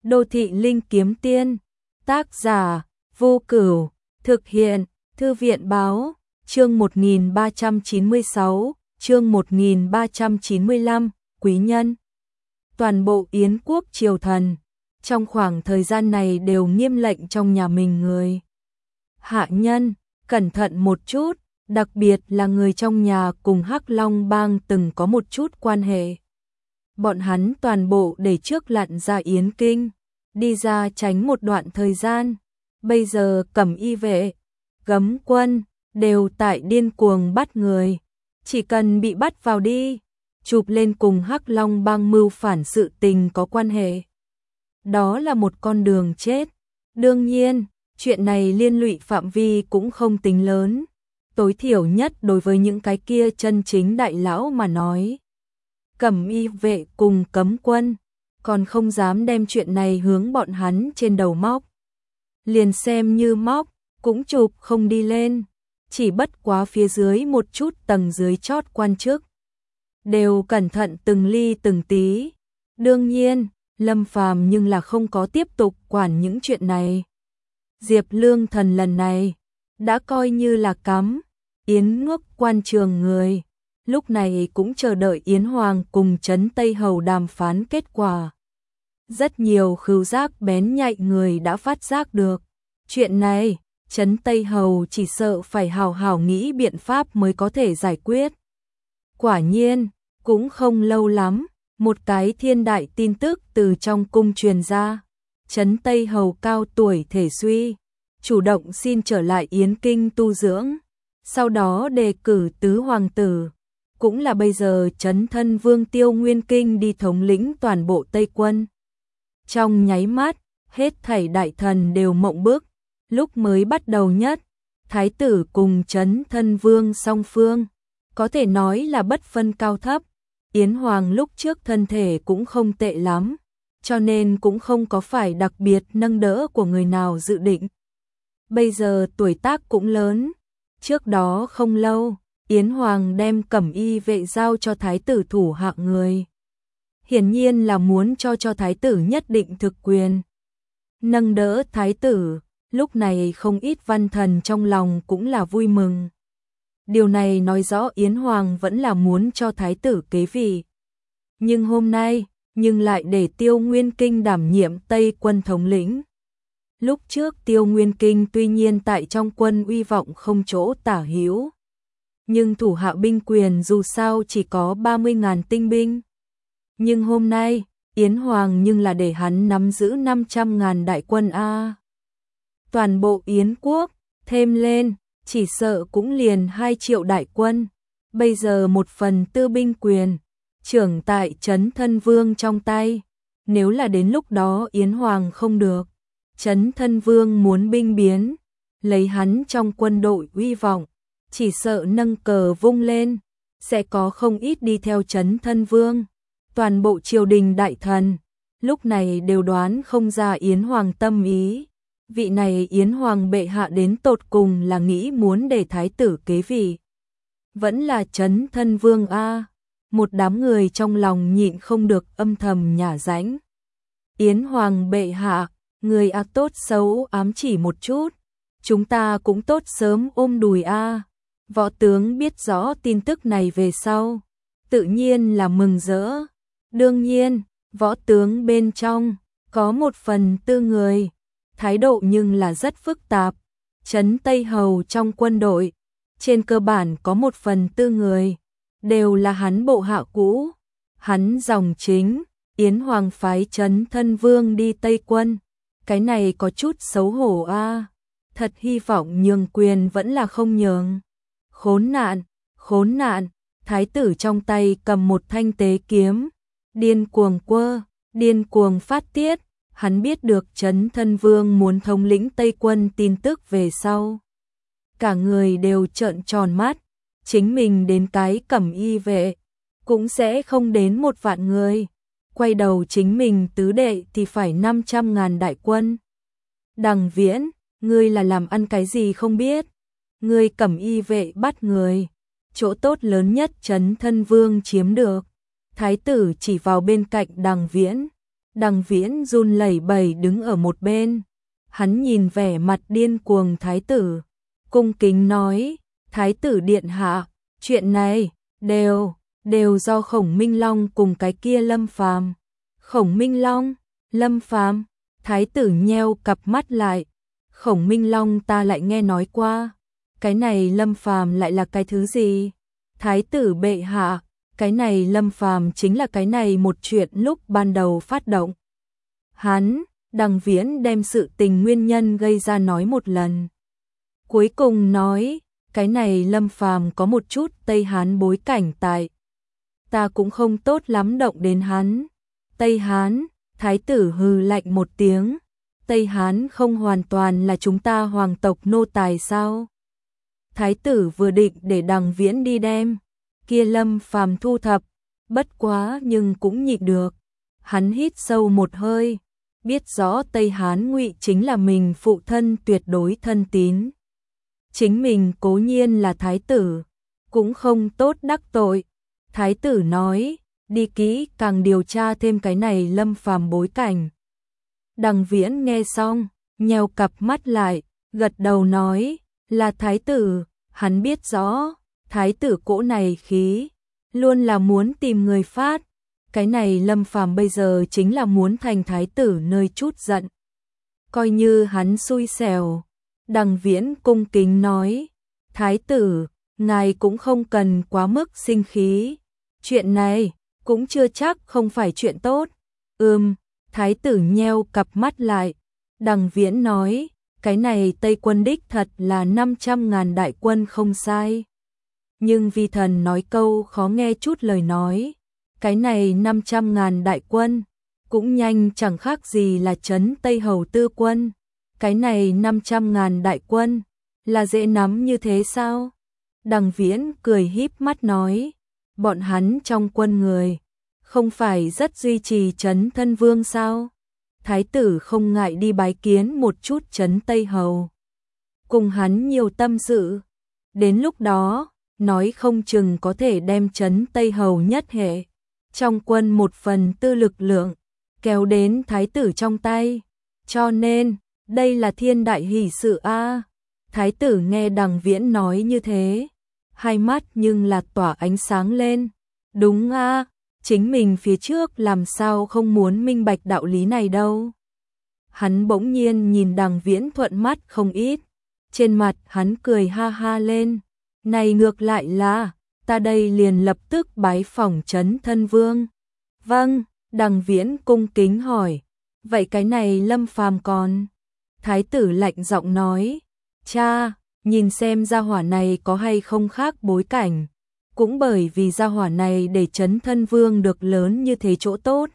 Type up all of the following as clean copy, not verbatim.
Đô thị linh kiếm tiên, tác giả, Vô Cửu, thực hiện, Thư viện báo, chương 1396, chương 1395, quý nhân. Toàn bộ Yến quốc triều thần, trong khoảng thời gian này đều nghiêm lệnh trong nhà mình người. Hạ nhân, cẩn thận một chút, đặc biệt là người trong nhà cùng Hắc Long Bang từng có một chút quan hệ. Bọn hắn toàn bộ để trước lặn ra Yến Kinh, đi ra tránh một đoạn thời gian. Bây giờ Cẩm Y vệ, Cấm quân, đều tại điên cuồng bắt người. Chỉ cần bị bắt vào đi, chụp lên cùng Hắc Long Bang mưu phản sự tình có quan hệ. Đó là một con đường chết. Đương nhiên, chuyện này liên lụy phạm vi cũng không tính lớn. Tối thiểu nhất đối với những cái kia chân chính đại lão mà nói. Cẩm Y vệ cùng cấm quân, còn không dám đem chuyện này hướng bọn hắn trên đầu móc. Liền xem như móc, cũng chụp không đi lên. Chỉ bất quá phía dưới một chút tầng dưới chót quan chức. Đều cẩn thận từng ly từng tí. Đương nhiên, Lâm Phàm nhưng là không có tiếp tục quản những chuyện này. Diệp Lương Thần lần này đã coi như là cắm Yến Ngốc quan trường người, lúc này cũng chờ đợi Yến Hoàng cùng Trấn Tây Hầu đàm phán kết quả. Rất nhiều khứu giác bén nhạy người đã phát giác được. Chuyện này, Trấn Tây Hầu chỉ sợ phải hào hào nghĩ biện pháp mới có thể giải quyết. Quả nhiên, cũng không lâu lắm, một cái thiên đại tin tức từ trong cung truyền ra. Trấn Tây Hầu cao tuổi thể suy, chủ động xin trở lại Yến Kinh tu dưỡng, sau đó đề cử tứ hoàng tử, cũng là bây giờ Trấn Thân Vương Tiêu Nguyên Kinh đi thống lĩnh toàn bộ Tây quân. Trong nháy mắt, hết thảy đại thần đều mộng bức. Lúc mới bắt đầu nhất, Thái tử cùng Trấn Thân Vương song phương, có thể nói là bất phân cao thấp. Yến Hoàng lúc trước thân thể cũng không tệ lắm, cho nên cũng không có phải đặc biệt nâng đỡ của người nào dự định. Bây giờ tuổi tác cũng lớn, trước đó không lâu, Yến Hoàng đem Cẩm Y vệ giao cho Thái tử thủ hạ người. Hiển nhiên là muốn cho Thái tử nhất định thực quyền. Nâng đỡ Thái tử, lúc này không ít văn thần trong lòng cũng là vui mừng. Điều này nói rõ Yến Hoàng vẫn là muốn cho Thái tử kế vị. Nhưng hôm nay, nhưng lại để Tiêu Nguyên Kinh đảm nhiệm Tây quân thống lĩnh. Lúc trước Tiêu Nguyên Kinh tuy nhiên tại trong quân uy vọng không chỗ tả hữu, nhưng thủ hạ binh quyền dù sao chỉ có 30.000 tinh binh. Nhưng hôm nay, Yến Hoàng nhưng là để hắn nắm giữ 500.000 đại quân a. Toàn bộ Yến quốc, thêm lên, chỉ sợ cũng liền 2 triệu đại quân. Bây giờ 1/4 binh quyền, trưởng tại Trấn Thân Vương trong tay. Nếu là đến lúc đó Yến Hoàng không được, Trấn Thân Vương muốn binh biến, lấy hắn trong quân đội uy vọng, chỉ sợ nâng cờ vung lên, sẽ có không ít đi theo Trấn Thân Vương. Toàn bộ triều đình đại thần, lúc này đều đoán không ra Yến Hoàng tâm ý. Vị này Yến Hoàng bệ hạ đến tột cùng là nghĩ muốn để Thái tử kế vị, vẫn là Trấn Thân Vương a. Một đám người trong lòng nhịn không được âm thầm nhả rãnh. Yến Hoàng bệ hạ, người tốt xấu ám chỉ một chút, chúng ta cũng tốt sớm ôm đùi a. Võ tướng biết rõ tin tức này về sau, tự nhiên là mừng rỡ. Đương nhiên, võ tướng bên trong có 1/4 người, thái độ nhưng là rất phức tạp. Trấn Tây Hầu trong quân đội, trên cơ bản có 1/4 người, đều là hắn bộ hạ cũ. Hắn dòng chính, Yến Hoàng phái Trấn Thân Vương đi Tây quân. Cái này có chút xấu hổ a. Thật hy vọng nhường quyền vẫn là không nhường. Khốn nạn, thái tử trong tay cầm một thanh tế kiếm, điên cuồng phát tiết. Hắn biết được Trấn Thân Vương muốn thống lĩnh Tây quân tin tức về sau, cả người đều trợn tròn mắt. Chính mình đến cái Cẩm Y vệ cũng sẽ không đến 1 vạn người, quay đầu chính mình tứ đệ thì phải 500.000 đại quân. Đằng Viễn, ngươi là làm ăn cái gì không biết, ngươi Cẩm Y vệ bắt người, chỗ tốt lớn nhất Trấn Thân Vương chiếm được. Thái tử chỉ vào bên cạnh Đằng Viễn, Đằng Viễn run lẩy bẩy đứng ở một bên. Hắn nhìn vẻ mặt điên cuồng thái tử, cung kính nói, thái tử điện hạ, chuyện này đều do Khổng Minh Long cùng cái kia Lâm Phàm. Khổng Minh Long, Lâm Phàm, thái tử nheo cặp mắt lại. Khổng Minh Long ta lại nghe nói qua, cái này Lâm Phàm lại là cái thứ gì? Thái tử bệ hạ, cái này Lâm Phàm chính là cái này một chuyện lúc ban đầu phát động. Đằng Viễn đem sự tình nguyên nhân gây ra nói một lần. Cuối cùng nói, cái này Lâm Phàm có một chút Tây Hán bối cảnh tại. Ta cũng không tốt lắm động đến hắn. Tây Hán, thái tử hừ lạnh một tiếng. Tây Hán không hoàn toàn là chúng ta hoàng tộc nô tài sao? Thái tử vừa định để Đằng Viễn đi đem kia Lâm Phàm thu thập, bất quá nhưng cũng nhịn được. Hắn hít sâu một hơi, biết rõ Tây Hán Ngụy chính là mình phụ thân tuyệt đối thân tín. Chính mình cố nhiên là thái tử, cũng không tốt đắc tội. Thái tử nói, đi kỹ càng điều tra thêm cái này Lâm Phàm bối cảnh. Đằng Viễn nghe xong, nheo cặp mắt lại, gật đầu nói, là thái tử, hắn biết rõ, thái tử cỗ này khí, luôn là muốn tìm người phát. Cái này Lâm Phàm bây giờ chính là muốn thành thái tử nơi chút giận. Coi như hắn xui xẻo. Đằng Viễn cung kính nói, thái tử, ngài cũng không cần quá mức sinh khí. Chuyện này, cũng chưa chắc không phải chuyện tốt. Thái tử nheo cặp mắt lại. Đằng Viễn nói, cái này Tây quân đích thật là 500.000 đại quân không sai. Nhưng vi thần nói câu khó nghe chút lời nói. Cái này 500.000 đại quân, cũng nhanh chẳng khác gì là trấn Tây Hầu tư quân. Cái này 500.000 đại quân, là dễ nắm như thế sao? Đằng Viễn cười híp mắt nói, bọn hắn trong quân người, không phải rất duy trì trấn thân vương sao? Thái tử không ngại đi bái kiến một chút trấn Tây Hầu. Cùng hắn nhiều tâm sự, đến lúc đó, nói không chừng có thể đem trấn Tây Hầu nhất hệ. Trong quân 1/4 lực lượng, kéo đến thái tử trong tay. Cho nên, đây là thiên đại hỷ sự a. Thái tử nghe Đằng Viễn nói như thế, hai mắt nhưng là tỏa ánh sáng lên. Đúng a, chính mình phía trước làm sao không muốn minh bạch đạo lý này đâu. Hắn bỗng nhiên nhìn Đằng Viễn thuận mắt không ít, trên mặt hắn cười ha ha lên. Này ngược lại là, ta đây liền lập tức bái phỏng trấn thân vương. Vâng, Đằng Viễn cung kính hỏi, vậy cái này Lâm Phàm còn? Thái tử lạnh giọng nói, cha, nhìn xem gia hỏa này có hay không khác bối cảnh. Cũng bởi vì gia hỏa này để trấn thân vương được lớn như thế chỗ tốt.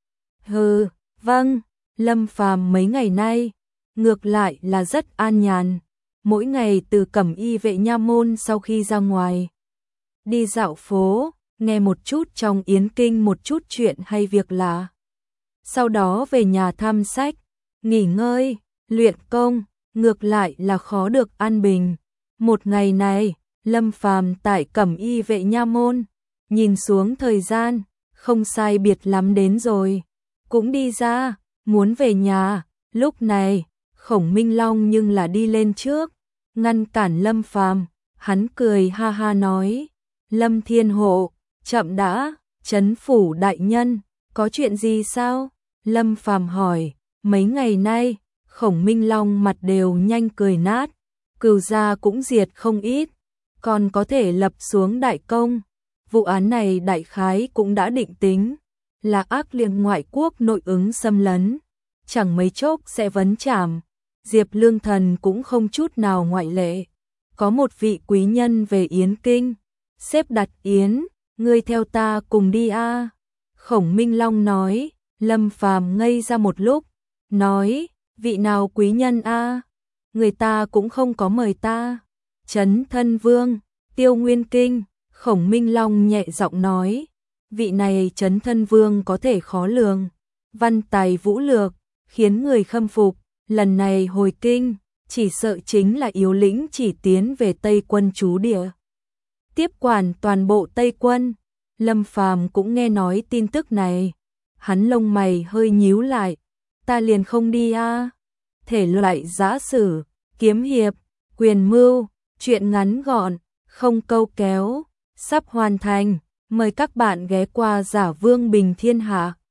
Vâng, Lâm Phàm mấy ngày nay, ngược lại là rất an nhàn. Mỗi ngày từ Cẩm Y vệ nha môn sau khi ra ngoài, đi dạo phố, nghe một chút trong yến kinh một chút chuyện hay việc lạ. Sau đó về nhà thăm sách, nghỉ ngơi, luyện công, ngược lại là khó được an bình. Một ngày này, Lâm Phàm tại Cẩm Y vệ nha môn, nhìn xuống thời gian, không sai biệt lắm đến rồi. Cũng đi ra, muốn về nhà, lúc này, Khổng Minh Long nhưng là đi lên trước, ngăn cản Lâm Phàm. Hắn cười ha ha nói, Lâm Thiên Hộ, chậm đã, trấn phủ đại nhân, có chuyện gì sao? Lâm Phàm hỏi, mấy ngày nay, Khổng Minh Long mặt đều nhanh cười nát, Cửu gia cũng diệt không ít, còn có thể lập xuống đại công. Vụ án này đại khái cũng đã định tính, là ác liên ngoại quốc nội ứng xâm lấn, chẳng mấy chốc sẽ vấn trảm. Diệp Lương Thần cũng không chút nào ngoại lệ. Có một vị quý nhân về Yến Kinh, xếp đặt yến, ngươi theo ta cùng đi a. Khổng Minh Long nói. Lâm Phàm ngây ra một lúc, nói, vị nào quý nhân a? Người ta cũng không có mời ta. Trấn thân vương, Tiêu Nguyên Kinh. Khổng Minh Long nhẹ giọng nói, vị này trấn thân vương có thể khó lường, văn tài vũ lược, khiến người khâm phục. Lần này hồi kinh, chỉ sợ chính là yếu lĩnh chỉ tiến về Tây quân trú địa, tiếp quản toàn bộ Tây quân. Lâm Phàm cũng nghe nói tin tức này, Hắn lông mày hơi nhíu lại, ta liền không đi a. Thể loại giã sử, kiếm hiệp, quyền mưu, truyện ngắn gọn, không câu kéo, sắp hoàn thành. Mời các bạn ghé qua Giả Vương Bình Thiên Hạ.